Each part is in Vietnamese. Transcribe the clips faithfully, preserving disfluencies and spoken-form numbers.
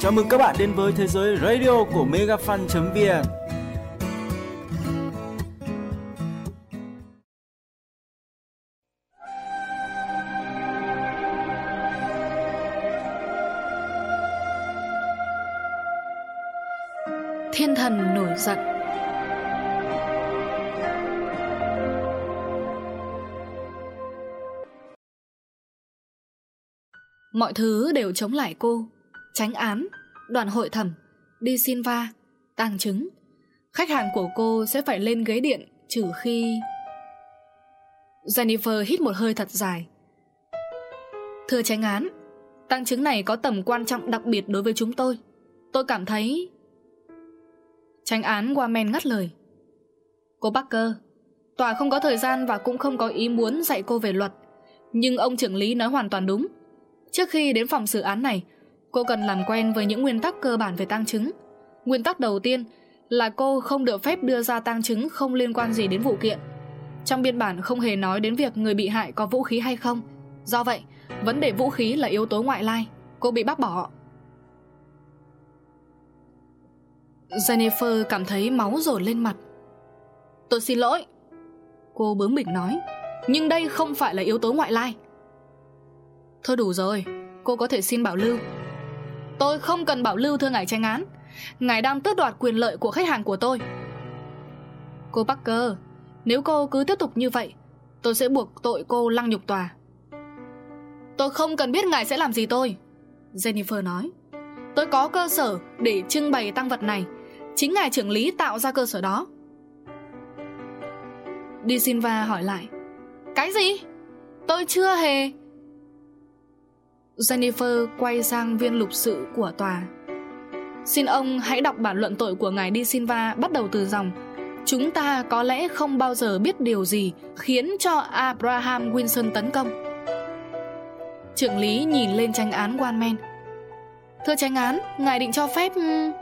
Chào mừng các bạn đến với thế giới radio của megafan chấm vn. Thiên thần nổi giận. Mọi thứ đều chống lại cô. Chánh án, đoàn hội thẩm, đi xin va, tang chứng. Khách hàng của cô sẽ phải lên ghế điện trừ khi... Jennifer hít một hơi thật dài. Thưa chánh án, tang chứng này có tầm quan trọng đặc biệt đối với chúng tôi. Tôi cảm thấy... Chánh án Warman ngắt lời. Cô Parker, tòa không có thời gian và cũng không có ý muốn dạy cô về luật. Nhưng ông trưởng lý nói hoàn toàn đúng. Trước khi đến phòng xử án này, cô cần làm quen với những nguyên tắc cơ bản về tang chứng. Nguyên tắc đầu tiên là cô không được phép đưa ra tang chứng không liên quan gì đến vụ kiện. Trong biên bản không hề nói đến việc người bị hại có vũ khí hay không. Do vậy, vấn đề vũ khí là yếu tố ngoại lai. Cô bị bác bỏ. Jennifer cảm thấy máu dồn lên mặt. Tôi xin lỗi, cô bướng bỉnh nói, nhưng đây không phải là yếu tố ngoại lai. Thôi đủ rồi, cô có thể xin bảo lưu. Tôi không cần bảo lưu thưa ngài chánh án. Ngài đang tước đoạt quyền lợi của khách hàng của tôi. Cô Parker, nếu cô cứ tiếp tục như vậy, tôi sẽ buộc tội cô lăng nhục tòa. Tôi không cần biết ngài sẽ làm gì tôi, Jennifer nói. Tôi có cơ sở để trưng bày tang vật này. Chính ngài trưởng lý tạo ra cơ sở đó. Di Silva hỏi lại. Cái gì? Tôi chưa hề... Jennifer quay sang viên lục sự của tòa. Xin ông hãy đọc bản luận tội của ngài Di Silva bắt đầu từ dòng: chúng ta có lẽ không bao giờ biết điều gì khiến cho Abraham Wilson tấn công. Trưởng lý nhìn lên chánh án Warman. Thưa chánh án, ngài định cho phép...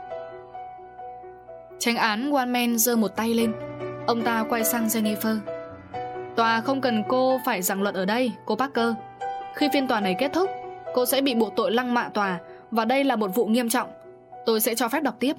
Chánh án Warman giơ một tay lên. Ông ta quay sang Jennifer. Tòa không cần cô phải giảng luận ở đây, cô Parker. Khi phiên tòa này kết thúc, cô sẽ bị buộc tội lăng mạ tòa, và đây là một vụ nghiêm trọng. Tôi sẽ cho phép đọc tiếp.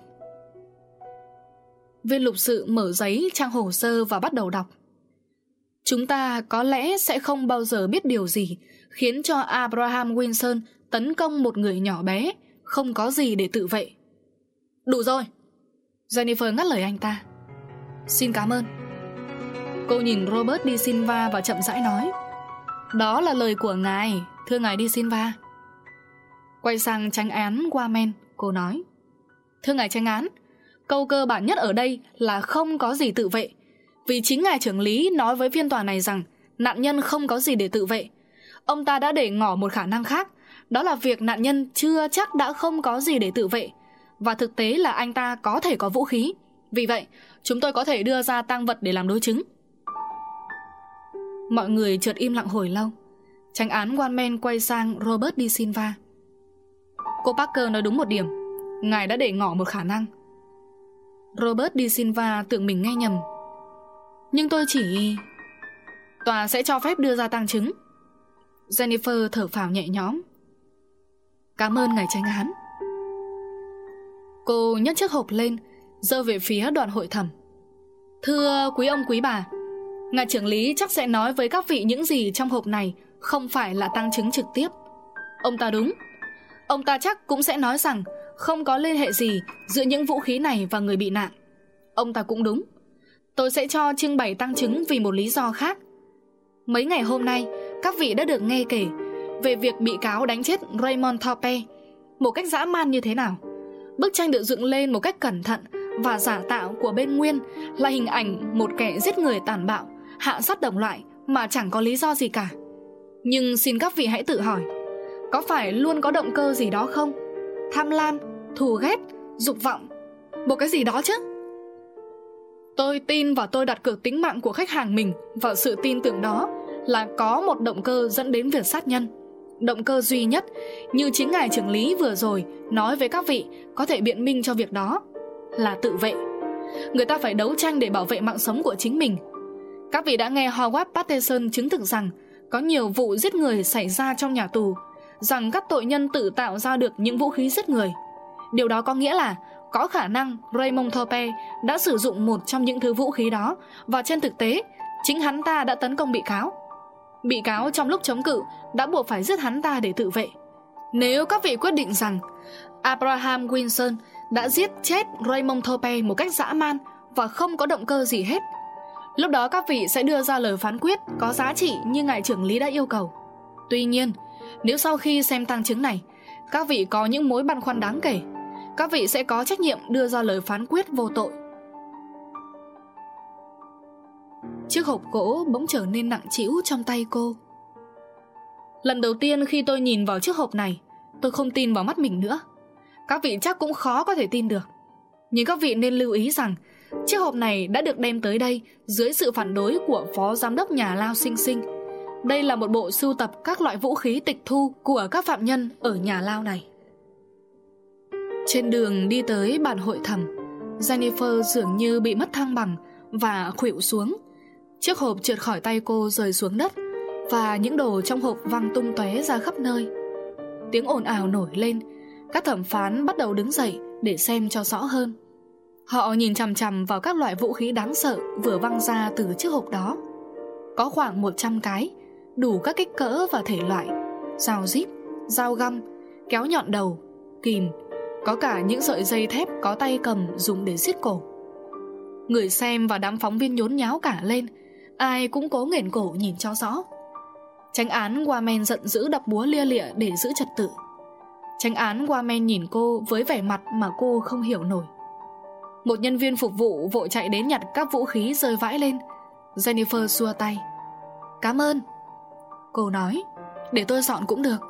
Viên lục sự mở giấy trang hồ sơ và bắt đầu đọc. Chúng ta có lẽ sẽ không bao giờ biết điều gì khiến cho Abraham Wilson tấn công một người nhỏ bé, không có gì để tự vệ. Đủ rồi, Jennifer ngắt lời anh ta. Xin cảm ơn. Cô nhìn Robert Di Silva và chậm rãi nói. Đó là lời của ngài, thưa ngài Di Silva. Quay sang chánh án Warman, cô nói. Thưa ngài chánh án, câu cơ bản nhất ở đây là không có gì tự vệ. Vì chính ngài trưởng lý nói với phiên tòa này rằng nạn nhân không có gì để tự vệ. Ông ta đã để ngỏ một khả năng khác, đó là việc nạn nhân chưa chắc đã không có gì để tự vệ, và thực tế là anh ta có thể có vũ khí. Vì vậy, chúng tôi có thể đưa ra tang vật để làm đối chứng. Mọi người chợt im lặng hồi lâu. Chánh án Warman quay sang Robert Di Silva. Cô Parker nói đúng một điểm. Ngài đã để ngỏ một khả năng. Robert Di Silva tưởng mình nghe nhầm. Nhưng tôi chỉ... Tòa sẽ cho phép đưa ra tang chứng. Jennifer thở phào nhẹ nhõm. Cảm ơn ngài chánh án. Cô nhấc chiếc hộp lên, giơ về phía đoàn hội thẩm. Thưa quý ông quý bà, ngài trưởng lý chắc sẽ nói với các vị những gì trong hộp này không phải là tang chứng trực tiếp. Ông ta đúng. Ông ta chắc cũng sẽ nói rằng không có liên hệ gì giữa những vũ khí này và người bị nạn. Ông ta cũng đúng. Tôi sẽ cho trưng bày tang chứng vì một lý do khác. Mấy ngày hôm nay, các vị đã được nghe kể về việc bị cáo đánh chết Raymond Thorpe một cách dã man như thế nào. Bức tranh được dựng lên một cách cẩn thận và giả tạo của bên Nguyên là hình ảnh một kẻ giết người tàn bạo, hạ sát đồng loại mà chẳng có lý do gì cả. Nhưng xin các vị hãy tự hỏi, có phải luôn có động cơ gì đó không? Tham lam, thù ghét, dục vọng, một cái gì đó chứ? Tôi tin và tôi đặt cược tính mạng của khách hàng mình vào sự tin tưởng đó là có một động cơ dẫn đến việc sát nhân. Động cơ duy nhất, như chính ngài trưởng lý vừa rồi nói với các vị, có thể biện minh cho việc đó là tự vệ. Người ta phải đấu tranh để bảo vệ mạng sống của chính mình. Các vị đã nghe Howard Patterson chứng thực rằng có nhiều vụ giết người xảy ra trong nhà tù, rằng các tội nhân tự tạo ra được những vũ khí giết người. Điều đó có nghĩa là có khả năng Raymond Thorpe đã sử dụng một trong những thứ vũ khí đó, và trên thực tế chính hắn ta đã tấn công bị cáo. Bị cáo trong lúc chống cự đã buộc phải giết hắn ta để tự vệ. Nếu các vị quyết định rằng Abraham Wilson đã giết chết Raymond Thorpe một cách dã man và không có động cơ gì hết, lúc đó các vị sẽ đưa ra lời phán quyết có giá trị như ngài trưởng lý đã yêu cầu. Tuy nhiên, nếu sau khi xem tang chứng này các vị có những mối băn khoăn đáng kể, các vị sẽ có trách nhiệm đưa ra lời phán quyết vô tội. Chiếc hộp gỗ bỗng trở nên nặng trĩu trong tay cô. Lần đầu tiên khi tôi nhìn vào chiếc hộp này, tôi không tin vào mắt mình nữa. Các vị chắc cũng khó có thể tin được. Nhưng các vị nên lưu ý rằng chiếc hộp này đã được đem tới đây dưới sự phản đối của phó giám đốc nhà lao Sinh Sinh. Đây là một bộ sưu tập các loại vũ khí tịch thu của các phạm nhân ở nhà lao này. Trên đường đi tới bàn hội thẩm, Jennifer dường như bị mất thăng bằng và khuỵu xuống. Chiếc hộp trượt khỏi tay cô rơi xuống đất, và những đồ trong hộp văng tung tóe ra khắp nơi. Tiếng ồn ào nổi lên. Các thẩm phán bắt đầu đứng dậy để xem cho rõ hơn. Họ nhìn chằm chằm vào các loại vũ khí đáng sợ vừa văng ra từ chiếc hộp đó. Có khoảng một trăm cái, đủ các kích cỡ và thể loại: dao díp, dao găm, kéo nhọn đầu, kìm. Có cả những sợi dây thép có tay cầm dùng để giết cổ. Người xem và đám phóng viên nhốn nháo cả lên. Ai cũng cố nghển cổ nhìn cho rõ. Chánh án Warman giận dữ đập búa lia lịa để giữ trật tự. Chánh án Warman nhìn cô với vẻ mặt mà cô không hiểu nổi. Một nhân viên phục vụ vội chạy đến nhặt các vũ khí rơi vãi lên. Jennifer xua tay. "Cảm ơn," cô nói, "để tôi dọn cũng được."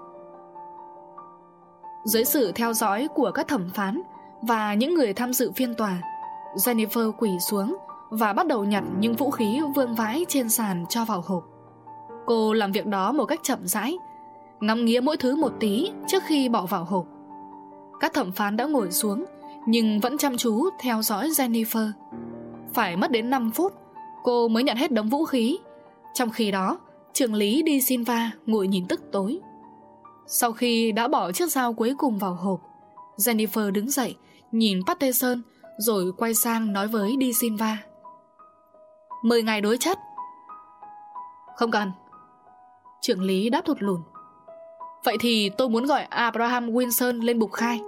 Dưới sự theo dõi của các thẩm phán và những người tham dự phiên tòa, Jennifer quỳ xuống và bắt đầu nhặt những vũ khí vương vãi trên sàn cho vào hộp. Cô làm việc đó một cách chậm rãi, ngắm nghía mỗi thứ một tí trước khi bỏ vào hộp. Các thẩm phán đã ngồi xuống nhưng vẫn chăm chú theo dõi Jennifer. Phải mất đến năm phút cô mới nhận hết đống vũ khí. Trong khi đó, trưởng lý Di Silva ngồi nhìn tức tối. Sau khi đã bỏ chiếc dao cuối cùng vào hộp, Jennifer đứng dậy, nhìn Patterson, rồi quay sang nói với Di Silva: "Mời ngài đối chất." "Không cần," trưởng lý đáp thụt lùn. "Vậy thì tôi muốn gọi Abraham Wilson lên bục khai."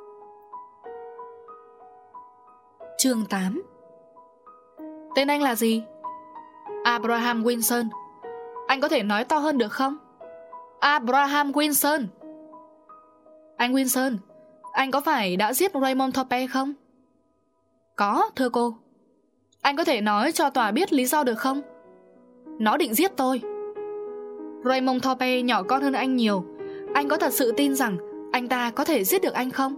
Chương tám. "Tên anh là gì?" "Abraham Wilson." "Anh có thể nói to hơn được không?" "Abraham Wilson." "Anh Wilson, anh có phải đã giết Raymond Thorpe không?" "Có, thưa cô." "Anh có thể nói cho tòa biết lý do được không?" "Nó định giết tôi." "Raymond Thorpe nhỏ con hơn anh nhiều. Anh có thật sự tin rằng anh ta có thể giết được anh không?"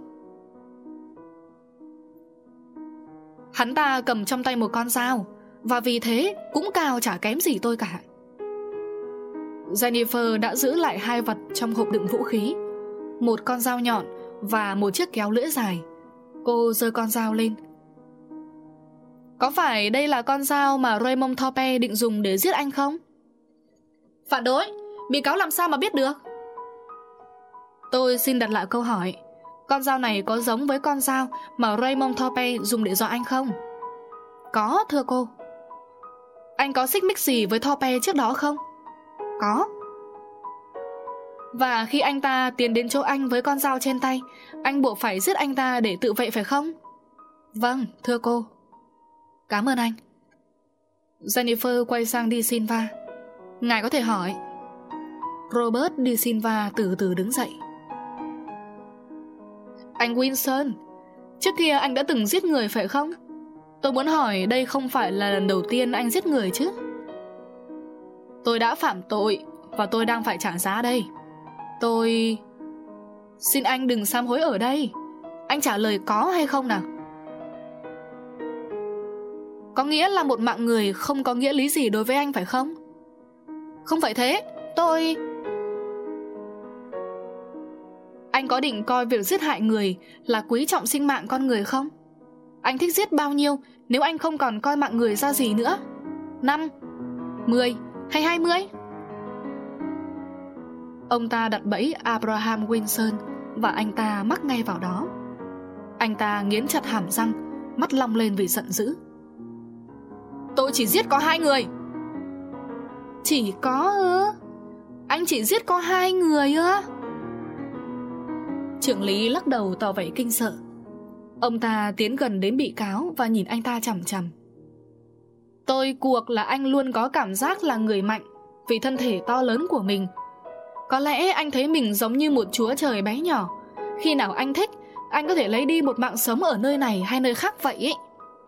"Hắn ta cầm trong tay một con dao, và vì thế cũng cao chả kém gì tôi cả." Jennifer đã giữ lại hai vật trong hộp đựng vũ khí: một con dao nhọn và một chiếc kéo lưỡi dài. Cô giơ con dao lên. "Có phải đây là con dao mà Raymond Thorpe định dùng để giết anh không?" "Phản đối, bị cáo làm sao mà biết được?" "Tôi xin đặt lại câu hỏi. Con dao này có giống với con dao mà Raymond Thorpe dùng để dọa anh không?" "Có, thưa cô." "Anh có xích mích gì với Thorpe trước đó không?" "Có." "Và khi anh ta tiến đến chỗ anh với con dao trên tay, anh buộc phải giết anh ta để tự vệ phải không?" "Vâng, thưa cô." "Cảm ơn anh." Jennifer quay sang Di Silva. "Ngài có thể hỏi." Robert Di Silva từ từ đứng dậy. "Anh Wilson, trước kia anh đã từng giết người phải không? Tôi muốn hỏi đây không phải là lần đầu tiên anh giết người chứ?" "Tôi đã phạm tội và tôi đang phải trả giá đây. Tôi... Xin anh đừng sám hối ở đây. Anh trả lời có hay không nào?" "Có nghĩa là một mạng người không có nghĩa lý gì đối với anh phải không?" "Không phải thế, tôi... Anh có định coi việc giết hại người là quý trọng sinh mạng con người không? Anh thích giết bao nhiêu nếu anh không còn coi mạng người ra gì nữa? Năm, mười hay hai mươi?" Ông ta đặt bẫy Abraham Wilson và anh ta mắc ngay vào đó. Anh ta nghiến chặt hàm răng, mắt long lên vì giận dữ. Tôi chỉ giết có hai người. Chỉ có ư? Anh chỉ giết có hai người ư? Trưởng lý lắc đầu tỏ vẻ kinh sợ. Ông ta tiến gần đến bị cáo và nhìn anh ta chằm chằm. Tôi cuộc là anh luôn có cảm giác là người mạnh vì thân thể to lớn của mình. Có lẽ anh thấy mình giống như một chúa trời bé nhỏ. Khi nào anh thích, anh có thể lấy đi một mạng sống ở nơi này hay nơi khác vậy ấy.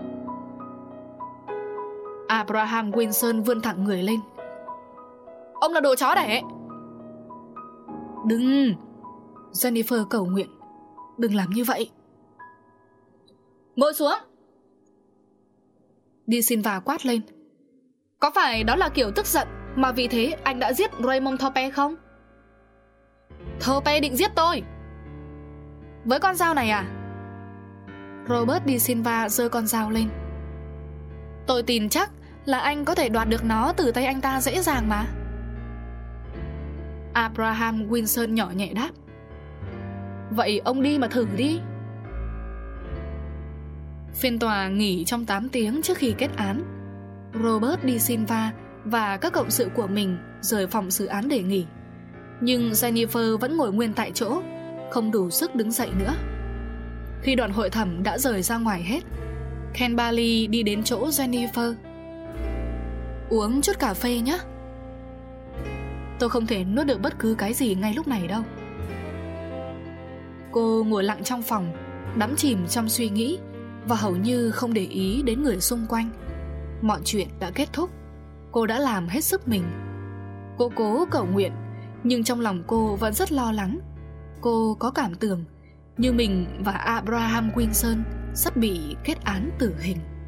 Abraham Wilson vươn thẳng người lên. Ông là đồ chó đẻ. Đừng, Jennifer cầu nguyện, đừng làm như vậy. Ngồi xuống, De Silva quát lên. Có phải đó là kiểu tức giận mà vì thế anh đã giết Raymond Thorpe không? Thorpe định giết tôi. Với con dao này à? Robert De Silva giơ con dao lên. Tôi tin chắc là anh có thể đoạt được nó từ tay anh ta dễ dàng mà. Abraham Wilson nhỏ nhẹ đáp. Vậy ông đi mà thử đi. Phiên tòa nghỉ trong tám tiếng trước khi kết án. Robert De Silva và các cộng sự của mình rời phòng xử án để nghỉ. Nhưng Jennifer vẫn ngồi nguyên tại chỗ, không đủ sức đứng dậy nữa. Khi đoàn hội thẩm đã rời ra ngoài hết, Ken Bailey đi đến chỗ Jennifer. Uống chút cà phê nhé. Tôi không thể nuốt được bất cứ cái gì ngay lúc này đâu. Cô ngồi lặng trong phòng, đắm chìm trong suy nghĩ và hầu như không để ý đến người xung quanh. Mọi chuyện đã kết thúc. Cô đã làm hết sức mình. Cô cố cầu nguyện, nhưng trong lòng cô vẫn rất lo lắng. Cô có cảm tưởng như mình và Abraham Wilson sắp bị kết án tử hình.